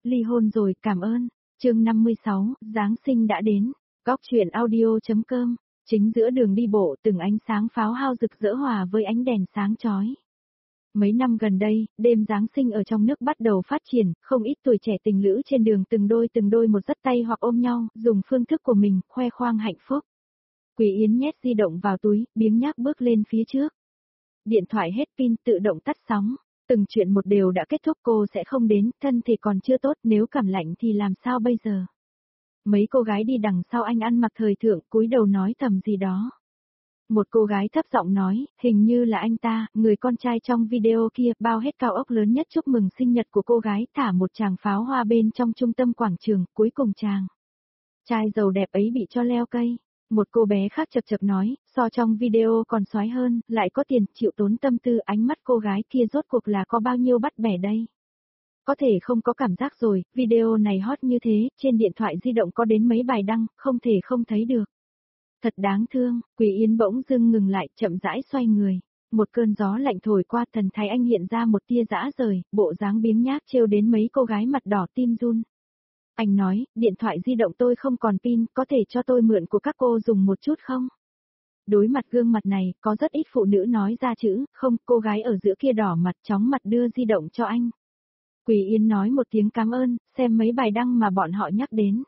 ly hôn rồi, cảm ơn. Chương 56, Giáng sinh đã đến. Góc truyện audio.com. Chính giữa đường đi bộ, từng ánh sáng pháo hao rực rỡ hòa với ánh đèn sáng chói. Mấy năm gần đây, đêm Giáng sinh ở trong nước bắt đầu phát triển, không ít tuổi trẻ tình lữ trên đường từng đôi một dắt tay hoặc ôm nhau, dùng phương thức của mình, khoe khoang hạnh phúc. Quý Yến nhét di động vào túi, biếng nhác bước lên phía trước. Điện thoại hết pin tự động tắt sóng, từng chuyện một đều đã kết thúc, cô sẽ không đến, thân thể còn chưa tốt, nếu cảm lạnh thì làm sao bây giờ? Mấy cô gái đi đằng sau anh ăn mặc thời thượng, cúi đầu nói thầm gì đó. Một cô gái thấp giọng nói, hình như là anh ta, người con trai trong video kia, bao hết cao ốc lớn nhất chúc mừng sinh nhật của cô gái, thả một tràng pháo hoa bên trong trung tâm quảng trường, cuối cùng chàng trai giàu đẹp ấy bị cho leo cây. Một cô bé khác chập chập nói, so trong video còn xoái hơn, lại có tiền, chịu tốn tâm tư, ánh mắt cô gái kia rốt cuộc là có bao nhiêu bắt bẻ đây. Có thể không có cảm giác rồi, video này hot như thế, trên điện thoại di động có đến mấy bài đăng, không thể không thấy được. Thật đáng thương, Quý Yến bỗng dưng ngừng lại, chậm rãi xoay người. Một cơn gió lạnh thổi qua, thần thái anh hiện ra một tia dã rời, bộ dáng biếng nhác trêu đến mấy cô gái mặt đỏ tim run. Anh nói, điện thoại di động tôi không còn pin, có thể cho tôi mượn của các cô dùng một chút không? Đối mặt gương mặt này, có rất ít phụ nữ nói ra chữ, không, cô gái ở giữa kia đỏ mặt chóng mặt đưa di động cho anh. Quý Yến nói một tiếng cảm ơn, xem mấy bài đăng mà bọn họ nhắc đến.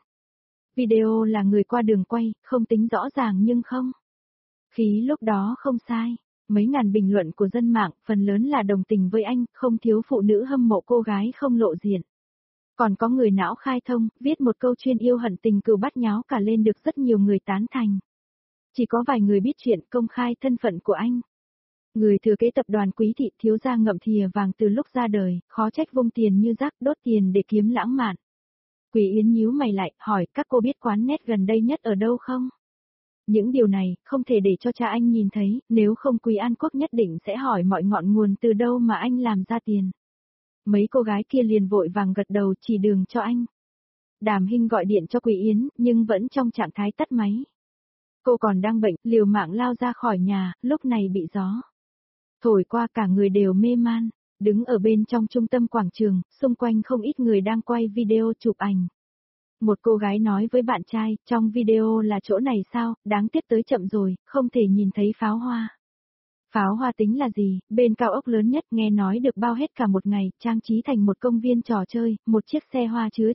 Video là người qua đường quay, không tính rõ ràng nhưng không. Khí lúc đó không sai. Mấy ngàn bình luận của dân mạng, phần lớn là đồng tình với anh, không thiếu phụ nữ hâm mộ cô gái không lộ diện. Còn có người não khai thông, viết một câu chuyên yêu hận tình cừu bắt nháo cả lên được rất nhiều người tán thành. Chỉ có vài người biết chuyện công khai thân phận của anh. Người thừa kế tập đoàn Quý thị, thiếu gia ngậm thìa vàng từ lúc ra đời, khó trách vung tiền như rác, đốt tiền để kiếm lãng mạn. Quý Yến nhíu mày lại, hỏi các cô biết quán nét gần đây nhất ở đâu không? Những điều này, không thể để cho cha anh nhìn thấy, nếu không Quý An Quốc nhất định sẽ hỏi mọi ngọn nguồn từ đâu mà anh làm ra tiền. Mấy cô gái kia liền vội vàng gật đầu chỉ đường cho anh. Đàm Hinh gọi điện cho Quý Yến, nhưng vẫn trong trạng thái tắt máy. Cô còn đang bệnh, liều mạng lao ra khỏi nhà, lúc này bị gió thổi qua, cả người đều mê man, đứng ở bên trong trung tâm quảng trường, xung quanh không ít người đang quay video chụp ảnh. Một cô gái nói với bạn trai, trong video là chỗ này sao, đáng tiếc tới chậm rồi, không thể nhìn thấy pháo hoa. Pháo hoa tính là gì, bên cao ốc lớn nhất nghe nói được bao hết cả một ngày, trang trí thành một công viên trò chơi, một chiếc xe hoa chứa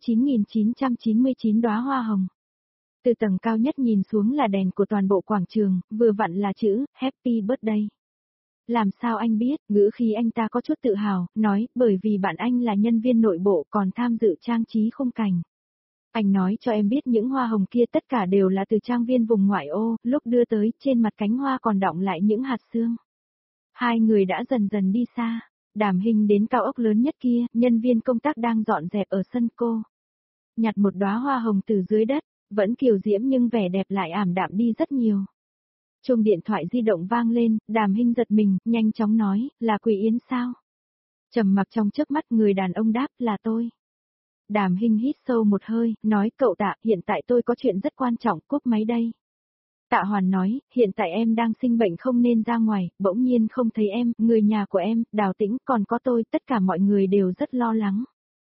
9.999 đóa hoa hồng. Từ tầng cao nhất nhìn xuống là đèn của toàn bộ quảng trường, vừa vặn là chữ, Happy Birthday. Làm sao anh biết, ngữ khí anh ta có chút tự hào, nói, bởi vì bạn anh là nhân viên nội bộ còn tham dự trang trí khung cảnh. Anh nói cho em biết những hoa hồng kia tất cả đều là từ trang viên vùng ngoại ô, lúc đưa tới, trên mặt cánh hoa còn đọng lại những hạt sương. Hai người đã dần dần đi xa, Đàm Hinh đến cao ốc lớn nhất kia, nhân viên công tác đang dọn dẹp ở sân cô. Nhặt một đóa hoa hồng từ dưới đất, vẫn kiều diễm nhưng vẻ đẹp lại ảm đạm đi rất nhiều. Chuông điện thoại di động vang lên, Đàm Hinh giật mình, nhanh chóng nói, là Quý Yến sao? Trầm mặc trong chớp mắt, người đàn ông đáp, là tôi. Đàm Hinh hít sâu một hơi, nói, cậu Tạ, hiện tại tôi có chuyện rất quan trọng, cúp máy đây. Tạ Hoàn nói, hiện tại em đang sinh bệnh không nên ra ngoài, bỗng nhiên không thấy em, người nhà của em, Đào Tĩnh, còn có tôi, tất cả mọi người đều rất lo lắng.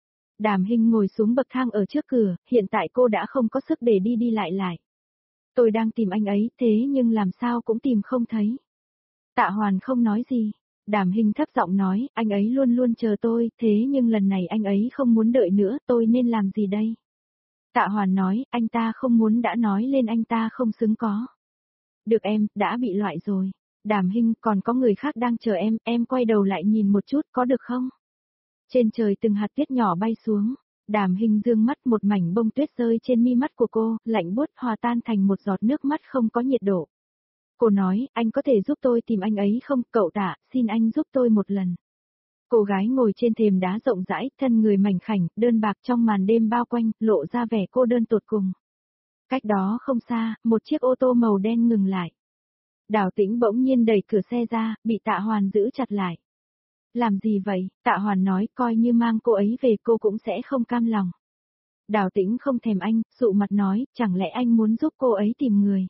Đàm Hinh ngồi xuống bậc thang ở trước cửa, hiện tại cô đã không có sức để đi đi lại. Tôi đang tìm anh ấy, thế nhưng làm sao cũng tìm không thấy. Tạ Hoàn không nói gì. Đàm Hinh thấp giọng nói, anh ấy luôn luôn chờ tôi, thế nhưng lần này anh ấy không muốn đợi nữa, tôi nên làm gì đây? Tạ Hoàn nói, anh ta không muốn đã nói lên anh ta không xứng có. Được em, đã bị loại rồi. Đàm Hinh, còn có người khác đang chờ em quay đầu lại nhìn một chút, có được không? Trên trời từng hạt tuyết nhỏ bay xuống. Đàm Hinh dương mắt, một mảnh bông tuyết rơi trên mi mắt của cô, lạnh buốt hòa tan thành một giọt nước mắt không có nhiệt độ. Cô nói, anh có thể giúp tôi tìm anh ấy không, cậu Tạ, xin anh giúp tôi một lần. Cô gái ngồi trên thềm đá rộng rãi, thân người mảnh khảnh, đơn bạc trong màn đêm bao quanh, lộ ra vẻ cô đơn tột cùng. Cách đó không xa, một chiếc ô tô màu đen ngừng lại. Đào Tĩnh bỗng nhiên đẩy cửa xe ra, bị Tạ Hoàn giữ chặt lại. Làm gì vậy? Tạ Hoàn nói, coi như mang cô ấy về cô cũng sẽ không cam lòng. Đào Tĩnh không thèm anh, sụ mặt nói, chẳng lẽ anh muốn giúp cô ấy tìm người?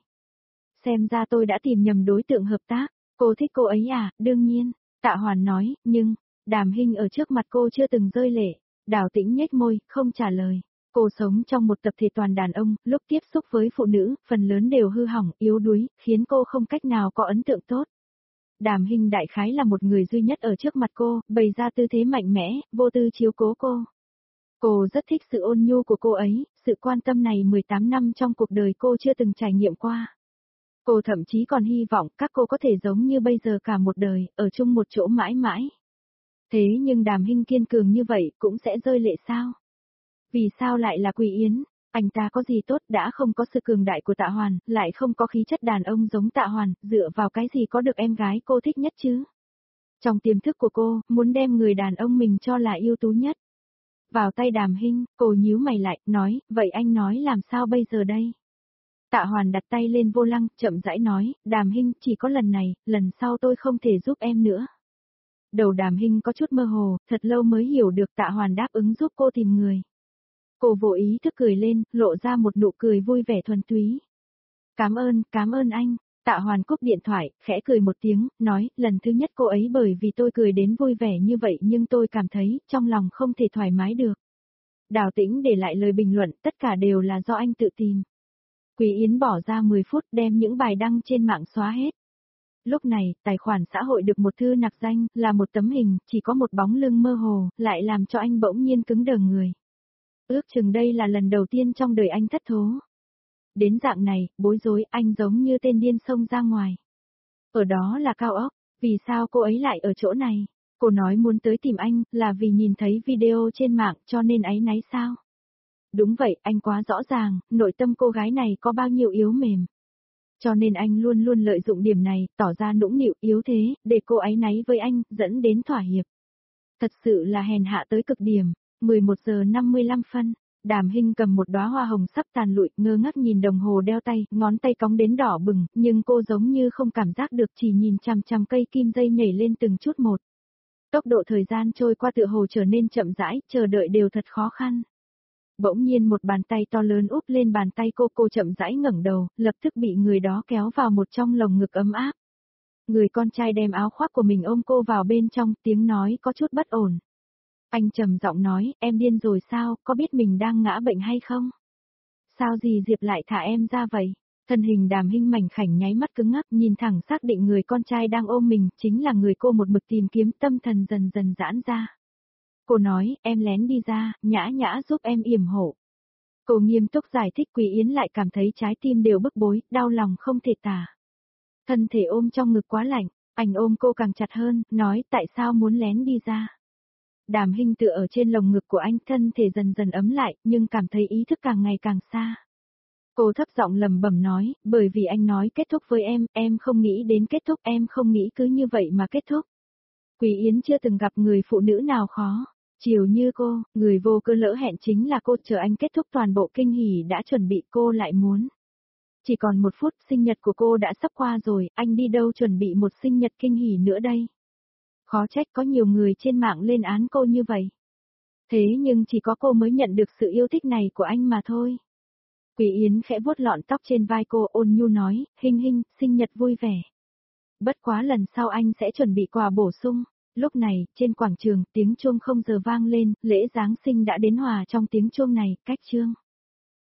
Xem ra tôi đã tìm nhầm đối tượng hợp tác, cô thích cô ấy à, đương nhiên. Tạ Hoàn nói, nhưng, Đàm Hinh ở trước mặt cô chưa từng rơi lệ. Đào Tĩnh nhếch môi, không trả lời. Cô sống trong một tập thể toàn đàn ông, lúc tiếp xúc với phụ nữ, phần lớn đều hư hỏng, yếu đuối, khiến cô không cách nào có ấn tượng tốt. Đàm Hinh đại khái là một người duy nhất ở trước mặt cô, bày ra tư thế mạnh mẽ, vô tư chiếu cố cô. Cô rất thích sự ôn nhu của cô ấy, sự quan tâm này 18 năm trong cuộc đời cô chưa từng trải nghiệm qua. Cô thậm chí còn hy vọng các cô có thể giống như bây giờ cả một đời, ở chung một chỗ mãi mãi. Thế nhưng Đàm Hinh kiên cường như vậy cũng sẽ rơi lệ sao? Vì sao lại là Quý Yến? Anh ta có gì tốt đã không có sự cường đại của Tạ Hoàn, lại không có khí chất đàn ông giống Tạ Hoàn, dựa vào cái gì có được em gái cô thích nhất chứ? Trong tiềm thức của cô, muốn đem người đàn ông mình cho là ưu tú nhất. Vào tay Đàm Hinh, cô nhíu mày lại, nói, vậy anh nói làm sao bây giờ đây? Tạ Hoàn đặt tay lên vô lăng, chậm rãi nói, Đàm Hinh, chỉ có lần này, lần sau tôi không thể giúp em nữa. Đầu Đàm Hinh có chút mơ hồ, thật lâu mới hiểu được Tạ Hoàn đáp ứng giúp cô tìm người. Cô vô ý thức cười lên, lộ ra một nụ cười vui vẻ thuần túy. Cảm ơn anh. Tạ Hoàn cúp điện thoại, khẽ cười một tiếng, nói, lần thứ nhất cô ấy bởi vì tôi cười đến vui vẻ như vậy nhưng tôi cảm thấy, trong lòng không thể thoải mái được. Đào Tĩnh để lại lời bình luận, tất cả đều là do anh tự tìm. Quý Yến bỏ ra 10 phút đem những bài đăng trên mạng xóa hết. Lúc này, tài khoản xã hội được một thư nặc danh, là một tấm hình, chỉ có một bóng lưng mơ hồ, lại làm cho anh bỗng nhiên cứng đờ người. Ước chừng đây là lần đầu tiên trong đời anh thất thố. Đến dạng này, bối rối, anh giống như tên điên xông ra ngoài. Ở đó là cao ốc, vì sao cô ấy lại ở chỗ này? Cô nói muốn tới tìm anh, là vì nhìn thấy video trên mạng cho nên áy náy sao? Đúng vậy, anh quá rõ ràng, nội tâm cô gái này có bao nhiêu yếu mềm. Cho nên anh luôn luôn lợi dụng điểm này, tỏ ra nũng nịu, yếu thế, để cô áy náy với anh, dẫn đến thỏa hiệp. Thật sự là hèn hạ tới cực điểm. 11 giờ 55 phân, Đàm Hinh cầm một đóa hoa hồng sắp tàn lụi, ngơ ngác nhìn đồng hồ đeo tay, ngón tay cong đến đỏ bừng, nhưng cô giống như không cảm giác được, chỉ nhìn chằm chằm cây kim dây nhảy lên từng chút một. Tốc độ thời gian trôi qua tựa hồ trở nên chậm rãi, chờ đợi đều thật khó khăn. Bỗng nhiên một bàn tay to lớn úp lên bàn tay cô chậm rãi ngẩng đầu, lập tức bị người đó kéo vào một trong lồng ngực ấm áp. Người con trai đem áo khoác của mình ôm cô vào bên trong, tiếng nói có chút bất ổn. Anh trầm giọng nói, em điên rồi sao, có biết mình đang ngã bệnh hay không? Sao dì Diệp lại thả em ra vậy? Thân hình Đàm Hinh mảnh khảnh nháy mắt cứng ngắc, nhìn thẳng xác định người con trai đang ôm mình, chính là người cô một mực tìm kiếm, tâm thần dần dần giãn ra. Cô nói, em lén đi ra, Nhã Nhã giúp em yểm hộ. Cô nghiêm túc giải thích, Quý Yến lại cảm thấy trái tim đều bức bối, đau lòng không thể tả. Thân thể ôm trong ngực quá lạnh, anh ôm cô càng chặt hơn, nói tại sao muốn lén đi ra. Đàm Hinh tựa ở trên lồng ngực của anh, thân thể dần dần ấm lại, nhưng cảm thấy ý thức càng ngày càng xa. Cô thấp giọng lẩm bẩm nói, bởi vì anh nói kết thúc với em không nghĩ đến kết thúc, em không nghĩ cứ như vậy mà kết thúc. Quý Yến chưa từng gặp người phụ nữ nào khó. Chiều như cô, người vô cơ lỡ hẹn chính là cô, chờ anh kết thúc toàn bộ kinh hỉ đã chuẩn bị cô lại muốn. Chỉ còn 1 phút, sinh nhật của cô đã sắp qua rồi, anh đi đâu chuẩn bị một sinh nhật kinh hỉ nữa đây. Khó trách có nhiều người trên mạng lên án cô như vậy. Thế nhưng chỉ có cô mới nhận được sự yêu thích này của anh mà thôi. Quý Yến khẽ vuốt lọn tóc trên vai cô, ôn nhu nói, Hinh Hinh, sinh nhật vui vẻ. Bất quá lần sau anh sẽ chuẩn bị quà bổ sung. Lúc này, trên quảng trường, tiếng chuông không giờ vang lên, lễ Giáng sinh đã đến, hòa trong tiếng chuông này, cách chương.